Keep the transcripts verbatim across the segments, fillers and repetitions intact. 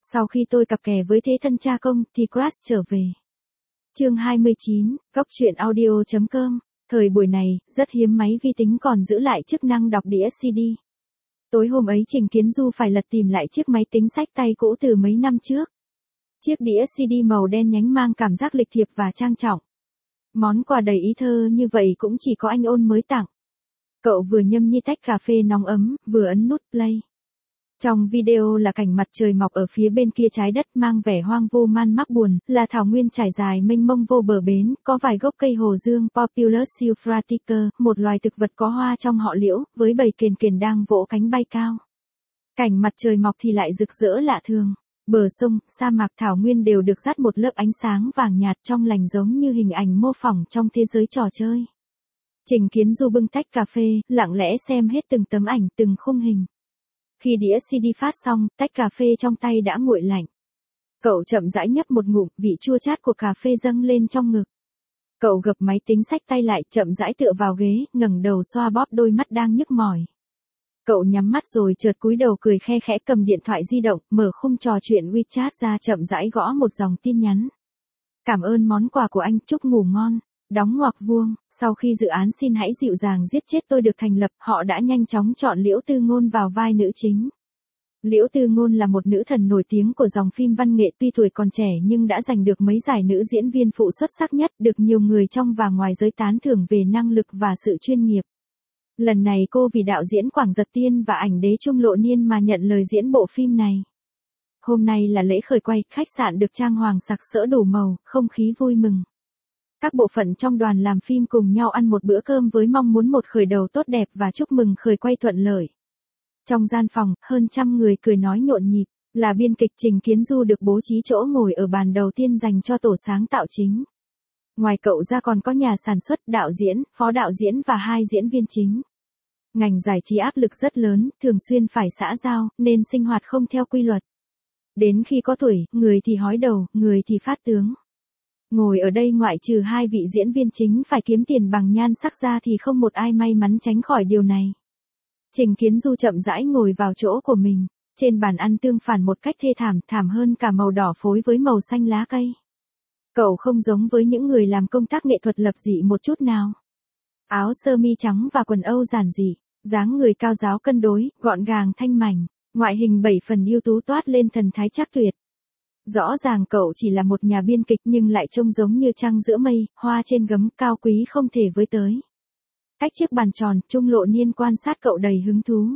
Sau khi tôi cặp kè với thế thân cha công thì Crash trở về. Chương hai mươi chín, Góc truyện audio chấm com. Thời buổi này, rất hiếm máy vi tính còn giữ lại chức năng đọc đĩa xê đê. Tối hôm ấy Trình Kiến Du phải lật tìm lại chiếc máy tính xách tay cũ từ mấy năm trước. Chiếc đĩa xê đê màu đen nhánh mang cảm giác lịch thiệp và trang trọng. Món quà đầy ý thơ như vậy cũng chỉ có anh Ôn mới tặng. Cậu vừa nhâm nhi tách cà phê nóng ấm, vừa ấn nút play. Trong video là cảnh mặt trời mọc ở phía bên kia trái đất mang vẻ hoang vu man mác buồn, là thảo nguyên trải dài mênh mông vô bờ bến, có vài gốc cây hồ dương Populus sylvatica, một loài thực vật có hoa trong họ liễu, với bầy kền kền đang vỗ cánh bay cao. Cảnh mặt trời mọc thì lại rực rỡ lạ thường. Bờ sông, sa mạc thảo nguyên đều được dắt một lớp ánh sáng vàng nhạt trong lành giống như hình ảnh mô phỏng trong thế giới trò chơi. Trình Kiến Du bưng tách cà phê, lặng lẽ xem hết từng tấm ảnh, từng khung hình. Khi đĩa xê đê phát xong, tách cà phê trong tay đã nguội lạnh. Cậu chậm rãi nhấp một ngụm, vị chua chát của cà phê dâng lên trong ngực. Cậu gập máy tính xách tay lại, chậm rãi tựa vào ghế, ngẩng đầu xoa bóp đôi mắt đang nhức mỏi. Cậu nhắm mắt rồi chợt cúi đầu cười khe khẽ cầm điện thoại di động, mở khung trò chuyện WeChat ra chậm rãi gõ một dòng tin nhắn. Cảm ơn món quà của anh, chúc ngủ ngon. Đóng ngoặc vuông, sau khi dự án Xin hãy dịu dàng giết chết tôi được thành lập, họ đã nhanh chóng chọn Liễu Tư Ngôn vào vai nữ chính. Liễu Tư Ngôn là một nữ thần nổi tiếng của dòng phim văn nghệ, tuy tuổi còn trẻ nhưng đã giành được mấy giải nữ diễn viên phụ xuất sắc nhất, được nhiều người trong và ngoài giới tán thưởng về năng lực và sự chuyên nghiệp. Lần này cô vì đạo diễn Quảng Dật Tiên và ảnh đế Trung Lộ Niên mà nhận lời diễn bộ phim này. Hôm nay là lễ khởi quay, khách sạn được trang hoàng sặc sỡ đủ màu, không khí vui mừng. Các bộ phận trong đoàn làm phim cùng nhau ăn một bữa cơm với mong muốn một khởi đầu tốt đẹp và chúc mừng khởi quay thuận lợi. Trong gian phòng, hơn trăm người cười nói nhộn nhịp, là biên kịch Trình Kiến Du được bố trí chỗ ngồi ở bàn đầu tiên dành cho tổ sáng tạo chính. Ngoài cậu ra còn có nhà sản xuất, đạo diễn, phó đạo diễn và hai diễn viên chính. Ngành giải trí áp lực rất lớn, thường xuyên phải xã giao, nên sinh hoạt không theo quy luật. Đến khi có tuổi, người thì hói đầu, người thì phát tướng. Ngồi ở đây ngoại trừ hai vị diễn viên chính phải kiếm tiền bằng nhan sắc ra thì không một ai may mắn tránh khỏi điều này. Trình Kiến Du chậm rãi ngồi vào chỗ của mình, trên bàn ăn tương phản một cách thê thảm, thảm hơn cả màu đỏ phối với màu xanh lá cây. Cậu không giống với những người làm công tác nghệ thuật lập dị một chút nào. Áo sơ mi trắng và quần âu giản dị, dáng người cao ráo cân đối, gọn gàng thanh mảnh, ngoại hình bảy phần ưu tú toát lên thần thái trác tuyệt. Rõ ràng cậu chỉ là một nhà biên kịch nhưng lại trông giống như trăng giữa mây, hoa trên gấm, cao quý không thể với tới. Cách chiếc bàn tròn, Trung Lộ Niên quan sát cậu đầy hứng thú.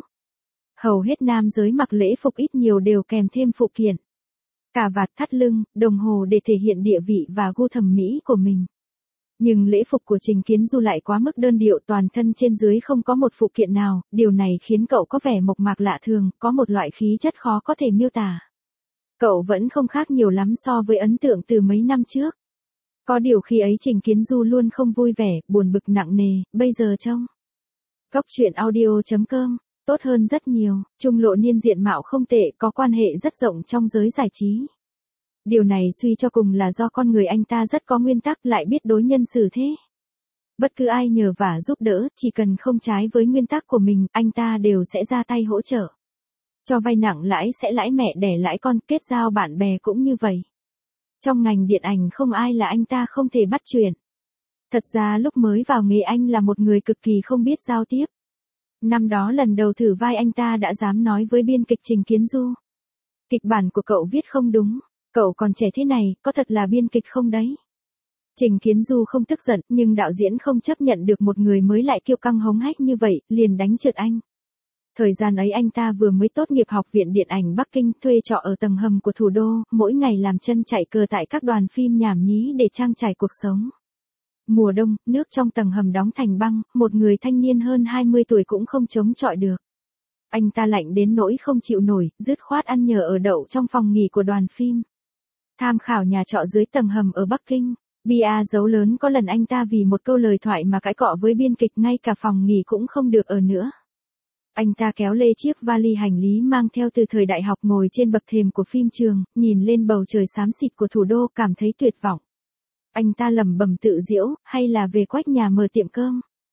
Hầu hết nam giới mặc lễ phục ít nhiều đều kèm thêm phụ kiện. Cà vạt, thắt lưng, đồng hồ để thể hiện địa vị và gu thẩm mỹ của mình. Nhưng lễ phục của Trình Kiến Du lại quá mức đơn điệu, toàn thân trên dưới không có một phụ kiện nào, điều này khiến cậu có vẻ mộc mạc lạ thường, có một loại khí chất khó có thể miêu tả. Cậu vẫn không khác nhiều lắm so với ấn tượng từ mấy năm trước. Có điều khi ấy Trình Kiến Du luôn không vui vẻ, buồn bực nặng nề, bây giờ trông. Góc truyện audio chấm com, tốt hơn rất nhiều, Trung Lộ Niên diện mạo không tệ, có quan hệ rất rộng trong giới giải trí. Điều này suy cho cùng là do con người anh ta rất có nguyên tắc, lại biết đối nhân xử thế. Bất cứ ai nhờ vả giúp đỡ, chỉ cần không trái với nguyên tắc của mình, anh ta đều sẽ ra tay hỗ trợ. Cho vay nặng lãi sẽ lãi mẹ đẻ lãi con, kết giao bạn bè cũng như vậy. Trong ngành điện ảnh không ai là anh ta không thể bắt chuyện. Thật ra lúc mới vào nghề anh là một người cực kỳ không biết giao tiếp. Năm đó lần đầu thử vai anh ta đã dám nói với biên kịch Trình Kiến Du. Kịch bản của cậu viết không đúng, cậu còn trẻ thế này, có thật là biên kịch không đấy? Trình Kiến Du không tức giận, nhưng đạo diễn không chấp nhận được một người mới lại kiêu căng hống hách như vậy, liền đánh trượt anh. Thời gian ấy anh ta vừa mới tốt nghiệp Học viện Điện ảnh Bắc Kinh, thuê trọ ở tầng hầm của thủ đô, mỗi ngày làm chân chạy cờ tại các đoàn phim nhảm nhí để trang trải cuộc sống. Mùa đông, nước trong tầng hầm đóng thành băng, một người thanh niên hơn hai mươi tuổi cũng không chống chọi được. Anh ta lạnh đến nỗi không chịu nổi, dứt khoát ăn nhờ ở đậu trong phòng nghỉ của đoàn phim. Tham khảo nhà trọ dưới tầng hầm ở Bắc Kinh, bia dấu lớn có lần anh ta vì một câu lời thoại mà cãi cọ với biên kịch, ngay cả phòng nghỉ cũng không được ở nữa. Anh ta kéo lê chiếc vali hành lý mang theo từ thời đại học, ngồi trên bậc thềm của phim trường, nhìn lên bầu trời xám xịt của thủ đô, cảm thấy tuyệt vọng. Anh ta lẩm bẩm tự giễu, hay là về quách nhà mở tiệm cơm.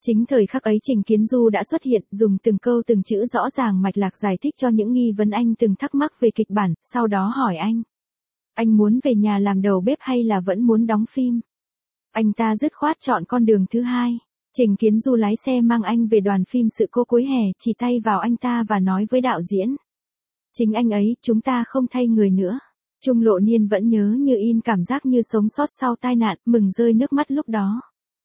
Chính thời khắc ấy Trình Kiến Du đã xuất hiện, dùng từng câu từng chữ rõ ràng mạch lạc giải thích cho những nghi vấn anh từng thắc mắc về kịch bản, sau đó hỏi anh. Anh muốn về nhà làm đầu bếp hay là vẫn muốn đóng phim? Anh ta dứt khoát chọn con đường thứ hai. Trình Kiến Du lái xe mang anh về đoàn phim Sự Cô Cuối Hè, chỉ tay vào anh ta và nói với đạo diễn. Chính anh ấy, chúng ta không thay người nữa. Trung Lộ Niên vẫn nhớ như in cảm giác như sống sót sau tai nạn, mừng rơi nước mắt lúc đó.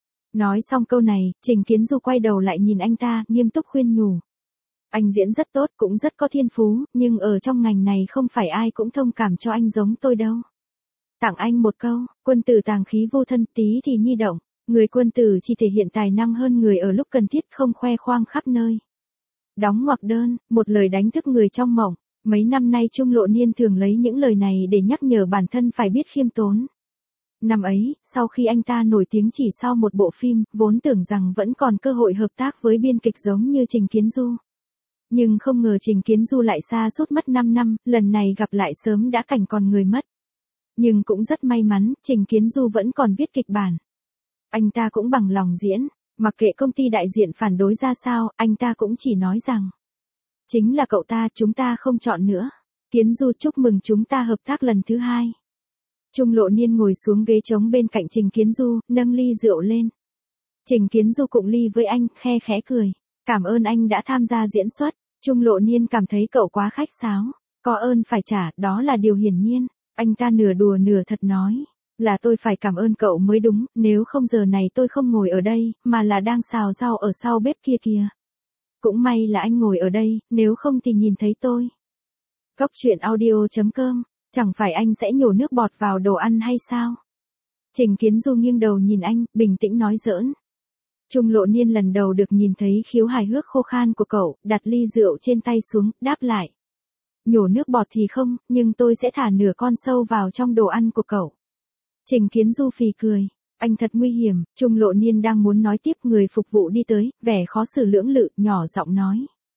Nói xong câu này, Trình Kiến Du quay đầu lại nhìn anh ta, nghiêm túc khuyên nhủ. Anh diễn rất tốt, cũng rất có thiên phú, nhưng ở trong ngành này không phải ai cũng thông cảm cho anh giống tôi đâu. Tặng anh một câu, quân tử tàng khí vô thân, tí thì nhi động. Người quân tử chỉ thể hiện tài năng hơn người ở lúc cần thiết, không khoe khoang khắp nơi. Đóng ngoặc đơn, một lời đánh thức người trong mộng. Mấy năm nay Trung Lộ Niên thường lấy những lời này để nhắc nhở bản thân phải biết khiêm tốn. Năm ấy, sau khi anh ta nổi tiếng chỉ sau một bộ phim, vốn tưởng rằng vẫn còn cơ hội hợp tác với biên kịch giống như Trình Kiến Du. Nhưng không ngờ Trình Kiến Du lại xa suốt mất năm năm, lần này gặp lại sớm đã cảnh còn người mất. Nhưng cũng rất may mắn, Trình Kiến Du vẫn còn viết kịch bản. Anh ta cũng bằng lòng diễn, mặc kệ công ty đại diện phản đối ra sao, anh ta cũng chỉ nói rằng. Chính là cậu ta, chúng ta không chọn nữa. Kiến Du chúc mừng chúng ta hợp tác lần thứ hai. Trung Lộ Niên ngồi xuống ghế trống bên cạnh Trình Kiến Du, nâng ly rượu lên. Trình Kiến Du cụng ly với anh, khe khẽ cười. Cảm ơn anh đã tham gia diễn xuất. Trung Lộ Niên cảm thấy cậu quá khách sáo. Có ơn phải trả, đó là điều hiển nhiên. Anh ta nửa đùa nửa thật nói. Là tôi phải cảm ơn cậu mới đúng, nếu không giờ này tôi không ngồi ở đây, mà là đang xào rau ở sau bếp kia kìa. Cũng may là anh ngồi ở đây, nếu không thì nhìn thấy tôi. Góc truyện audio chấm com, chẳng phải anh sẽ nhổ nước bọt vào đồ ăn hay sao? Trình Kiến Du nghiêng đầu nhìn anh, bình tĩnh nói giỡn. Trung Lộ Niên lần đầu được nhìn thấy khiếu hài hước khô khan của cậu, đặt ly rượu trên tay xuống, đáp lại. Nhổ nước bọt thì không, nhưng tôi sẽ thả nửa con sâu vào trong đồ ăn của cậu. Trình Kiến Du phì cười. Anh thật nguy hiểm. Trung Lộ Niên đang muốn nói tiếp, người phục vụ đi tới, vẻ khó xử lưỡng lự, nhỏ giọng nói.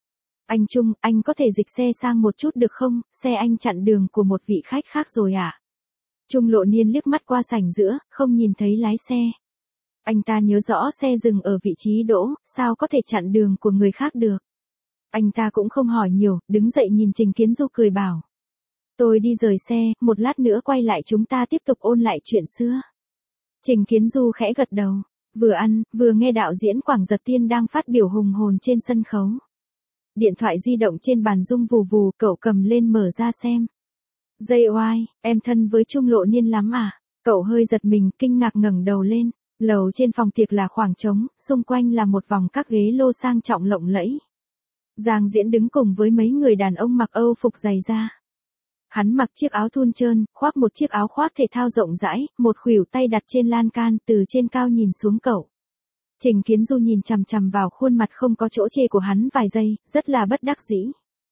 Anh Trung, anh có thể dịch xe sang một chút được không, xe anh chặn đường của một vị khách khác rồi ạ. À? Trung Lộ Niên liếc mắt qua sảnh giữa, không nhìn thấy lái xe. Anh ta nhớ rõ xe dừng ở vị trí đỗ, sao có thể chặn đường của người khác được. Anh ta cũng không hỏi nhiều, đứng dậy nhìn Trình Kiến Du cười bảo. Tôi đi rời xe, một lát nữa quay lại chúng ta tiếp tục ôn lại chuyện xưa. Trình Kiến Du khẽ gật đầu, vừa ăn, vừa nghe đạo diễn Quảng Giật Tiên đang phát biểu hùng hồn trên sân khấu. Điện thoại di động trên bàn rung vù vù, cậu cầm lên mở ra xem. Dây oai, em thân với Trung Lộ Niên lắm à? Cậu hơi giật mình, kinh ngạc ngẩng đầu lên. Lầu trên phòng tiệc là khoảng trống, xung quanh là một vòng các ghế lô sang trọng lộng lẫy. Giang Diễn đứng cùng với mấy người đàn ông mặc Âu phục dày da. Hắn mặc chiếc áo thun trơn, khoác một chiếc áo khoác thể thao rộng rãi, một khuỷu tay đặt trên lan can, từ trên cao nhìn xuống cậu. Trình Kiến Du nhìn chằm chằm vào khuôn mặt không có chỗ chê của hắn vài giây, rất là bất đắc dĩ.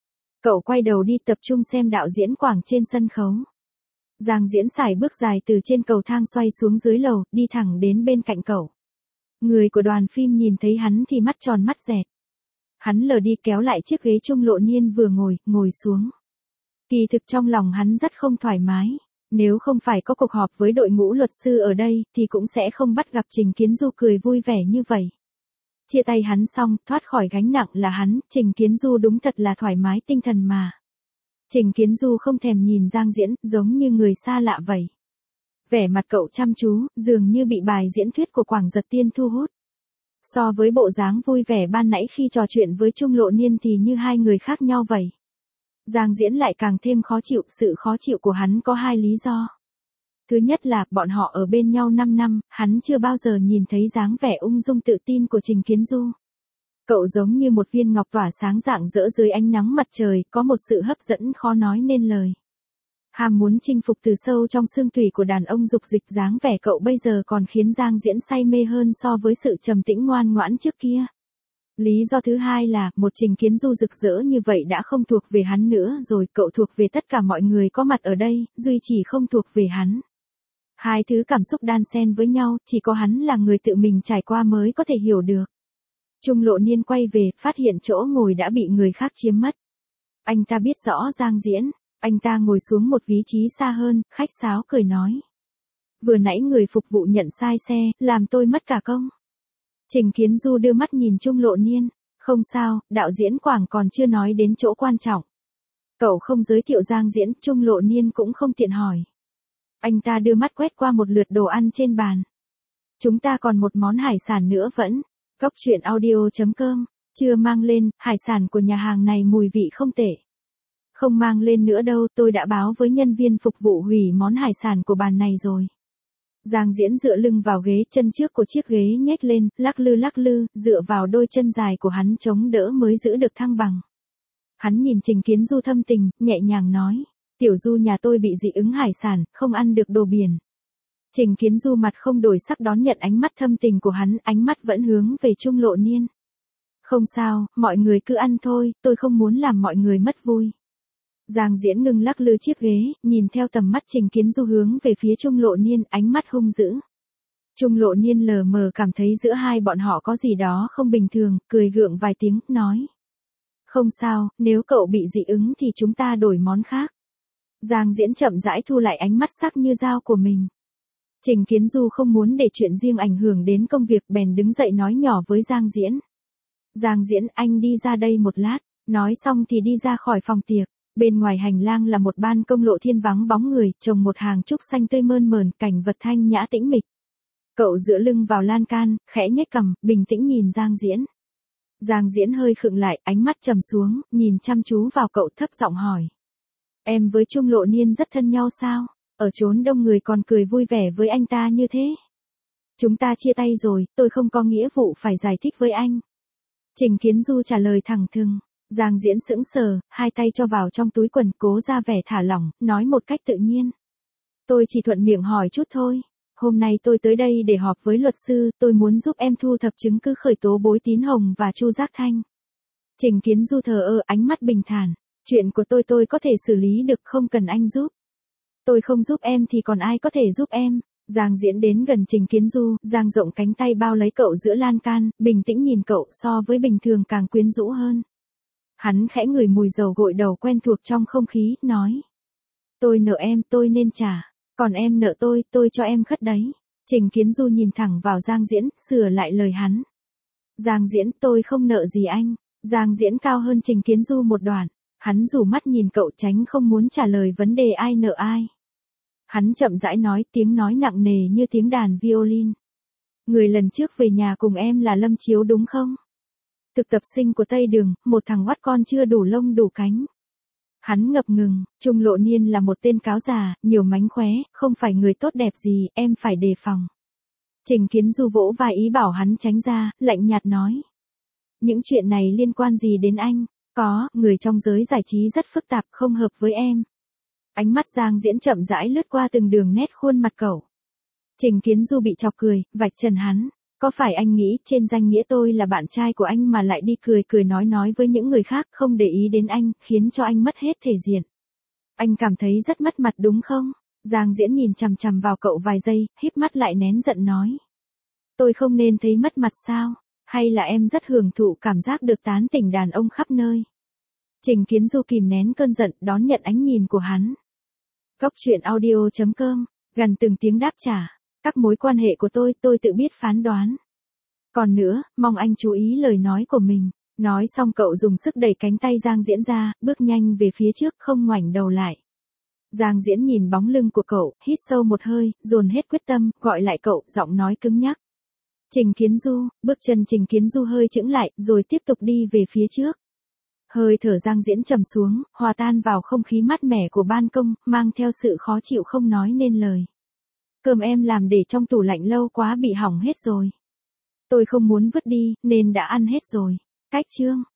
Cậu quay đầu đi tập trung xem đạo diễn Quảng trên sân khấu. Giang Diễn sải bước dài từ trên cầu thang xoay xuống dưới lầu, đi thẳng đến bên cạnh cậu. Người của đoàn phim nhìn thấy hắn thì mắt tròn mắt dẹt. Hắn lờ đi kéo lại chiếc ghế Trung Lộ Niên vừa ngồi, ngồi xuống. Kỳ thực trong lòng hắn rất không thoải mái. Nếu không phải có cuộc họp với đội ngũ luật sư ở đây, thì cũng sẽ không bắt gặp Trình Kiến Du cười vui vẻ như vậy. Chia tay hắn xong, thoát khỏi gánh nặng là hắn, Trình Kiến Du đúng thật là thoải mái tinh thần mà. Trình Kiến Du không thèm nhìn Giang Diễn, giống như người xa lạ vậy. Vẻ mặt cậu chăm chú, dường như bị bài diễn thuyết của Quảng Giật Tiên thu hút. So với bộ dáng vui vẻ ban nãy khi trò chuyện với Trung Lộ Niên thì như hai người khác nhau vậy. Giang Diễn lại càng thêm khó chịu, sự khó chịu của hắn có hai lý do. Thứ nhất là, bọn họ ở bên nhau năm năm, hắn chưa bao giờ nhìn thấy dáng vẻ ung dung tự tin của Trình Kiến Du. Cậu giống như một viên ngọc tỏa sáng rạng rỡ dưới ánh nắng mặt trời, có một sự hấp dẫn khó nói nên lời. Ham muốn chinh phục từ sâu trong xương tủy của đàn ông dục dịch, dáng vẻ cậu bây giờ còn khiến Giang Diễn say mê hơn so với sự trầm tĩnh ngoan ngoãn trước kia. Lý do thứ hai là, một Trình Kiến Du rực rỡ như vậy đã không thuộc về hắn nữa rồi, cậu thuộc về tất cả mọi người có mặt ở đây, duy chỉ không thuộc về hắn. Hai thứ cảm xúc đan xen với nhau, chỉ có hắn là người tự mình trải qua mới có thể hiểu được. Trung Lộ Niên quay về, phát hiện chỗ ngồi đã bị người khác chiếm mất. Anh ta biết rõ Giang Diễn, anh ta ngồi xuống một vị trí xa hơn, khách sáo cười nói. Vừa nãy người phục vụ nhận sai xe, làm tôi mất cả công. Trình Kiến Du đưa mắt nhìn Trung Lộ Niên. Không sao, đạo diễn Quảng còn chưa nói đến chỗ quan trọng. Cậu không giới thiệu Giang Diễn, Trung Lộ Niên cũng không tiện hỏi. Anh ta đưa mắt quét qua một lượt đồ ăn trên bàn. Chúng ta còn một món hải sản nữa vẫn. Góc truyện audio chấm com, chưa mang lên, hải sản của nhà hàng này mùi vị không tệ. Không mang lên nữa đâu, tôi đã báo với nhân viên phục vụ hủy món hải sản của bàn này rồi. Giang Diễn dựa lưng vào ghế, chân trước của chiếc ghế nhếch lên, lắc lư lắc lư, dựa vào đôi chân dài của hắn chống đỡ mới giữ được thăng bằng. Hắn nhìn Trình Kiến Du thâm tình, nhẹ nhàng nói, tiểu Du nhà tôi bị dị ứng hải sản, không ăn được đồ biển. Trình Kiến Du mặt không đổi sắc đón nhận ánh mắt thâm tình của hắn, ánh mắt vẫn hướng về Trung Lộ Niên. Không sao, mọi người cứ ăn thôi, tôi không muốn làm mọi người mất vui. Giang Diễn ngưng lắc lư chiếc ghế, nhìn theo tầm mắt Trình Kiến Du hướng về phía Trung Lộ Niên, ánh mắt hung dữ. Trung Lộ Niên lờ mờ cảm thấy giữa hai bọn họ có gì đó không bình thường, cười gượng vài tiếng, nói. Không sao, nếu cậu bị dị ứng thì chúng ta đổi món khác. Giang Diễn chậm rãi thu lại ánh mắt sắc như dao của mình. Trình Kiến Du không muốn để chuyện riêng ảnh hưởng đến công việc, bèn đứng dậy nói nhỏ với Giang Diễn. Giang Diễn, anh đi ra đây một lát. Nói xong thì đi ra khỏi phòng tiệc. Bên ngoài hành lang là một ban công lộ thiên vắng bóng người, trồng một hàng trúc xanh tươi mơn mởn, cảnh vật thanh nhã tĩnh mịch. Cậu dựa lưng vào lan can, khẽ nhếch cằm, bình tĩnh nhìn Giang Diễn. Giang Diễn hơi khựng lại, ánh mắt trầm xuống, nhìn chăm chú vào cậu, thấp giọng hỏi. Em với Trung Lộ Niên rất thân nhau sao? Ở chốn đông người còn cười vui vẻ với anh ta như thế. Chúng ta chia tay rồi, tôi không có nghĩa vụ phải giải thích với anh. Trình Kiến Du trả lời thẳng thừng. Giang Diễn sững sờ, hai tay cho vào trong túi quần, cố ra vẻ thả lỏng, nói một cách tự nhiên. Tôi chỉ thuận miệng hỏi chút thôi. Hôm nay tôi tới đây để họp với luật sư, tôi muốn giúp em thu thập chứng cứ khởi tố Bối Tín Hồng và Chu Giác Thanh. Trình Kiến Du thờ ơ, ánh mắt bình thản. Chuyện của tôi tôi có thể xử lý được, không cần anh giúp. Tôi không giúp em thì còn ai có thể giúp em. Giang Diễn đến gần Trình Kiến Du, dang rộng cánh tay bao lấy cậu giữa lan can, bình tĩnh nhìn cậu, so với bình thường càng quyến rũ hơn. Hắn khẽ ngửi mùi dầu gội đầu quen thuộc trong không khí, nói. Tôi nợ em, tôi nên trả. Còn em nợ tôi, tôi cho em khất đấy. Trình Kiến Du nhìn thẳng vào Giang Diễn, sửa lại lời hắn. Giang Diễn, tôi không nợ gì anh. Giang Diễn cao hơn Trình Kiến Du một đoạn. Hắn rủ mắt nhìn cậu, tránh không muốn trả lời vấn đề ai nợ ai. Hắn chậm rãi nói, tiếng nói nặng nề như tiếng đàn violin. Người lần trước về nhà cùng em là Lâm Chiếu đúng không? Thực tập sinh của Tây Đường, một thằng oắt con chưa đủ lông đủ cánh. Hắn ngập ngừng, Trung Lộ Niên là một tên cáo già, nhiều mánh khóe, không phải người tốt đẹp gì, em phải đề phòng. Trình Kiến Du vỗ vai ý bảo hắn tránh ra, lạnh nhạt nói. Những chuyện này liên quan gì đến anh? Có, người trong giới giải trí rất phức tạp, không hợp với em. Ánh mắt Giang Diễn chậm rãi lướt qua từng đường nét khuôn mặt cậu. Trình Kiến Du bị chọc cười, vạch trần hắn. Có phải anh nghĩ trên danh nghĩa tôi là bạn trai của anh mà lại đi cười cười nói nói với những người khác, không để ý đến anh, khiến cho anh mất hết thể diện. Anh cảm thấy rất mất mặt đúng không? Giang Diễn nhìn chằm chằm vào cậu vài giây, híp mắt lại nén giận nói. Tôi không nên thấy mất mặt sao? Hay là em rất hưởng thụ cảm giác được tán tỉnh đàn ông khắp nơi? Trình Kiến Du kìm nén cơn giận, đón nhận ánh nhìn của hắn. Góc truyện audio chấm com, gần từng tiếng đáp trả. Các mối quan hệ của tôi, tôi tự biết phán đoán. Còn nữa, mong anh chú ý lời nói của mình. Nói xong cậu dùng sức đẩy cánh tay Giang Diễn ra, bước nhanh về phía trước, không ngoảnh đầu lại. Giang Diễn nhìn bóng lưng của cậu, hít sâu một hơi, dồn hết quyết tâm, gọi lại cậu, giọng nói cứng nhắc. Trình Kiến Du, bước chân Trình Kiến Du hơi chững lại, rồi tiếp tục đi về phía trước. Hơi thở Giang Diễn trầm xuống, hòa tan vào không khí mát mẻ của ban công, mang theo sự khó chịu không nói nên lời. Cơm em làm để trong tủ lạnh lâu quá bị hỏng hết rồi. Tôi không muốn vứt đi, nên đã ăn hết rồi. Cách chương.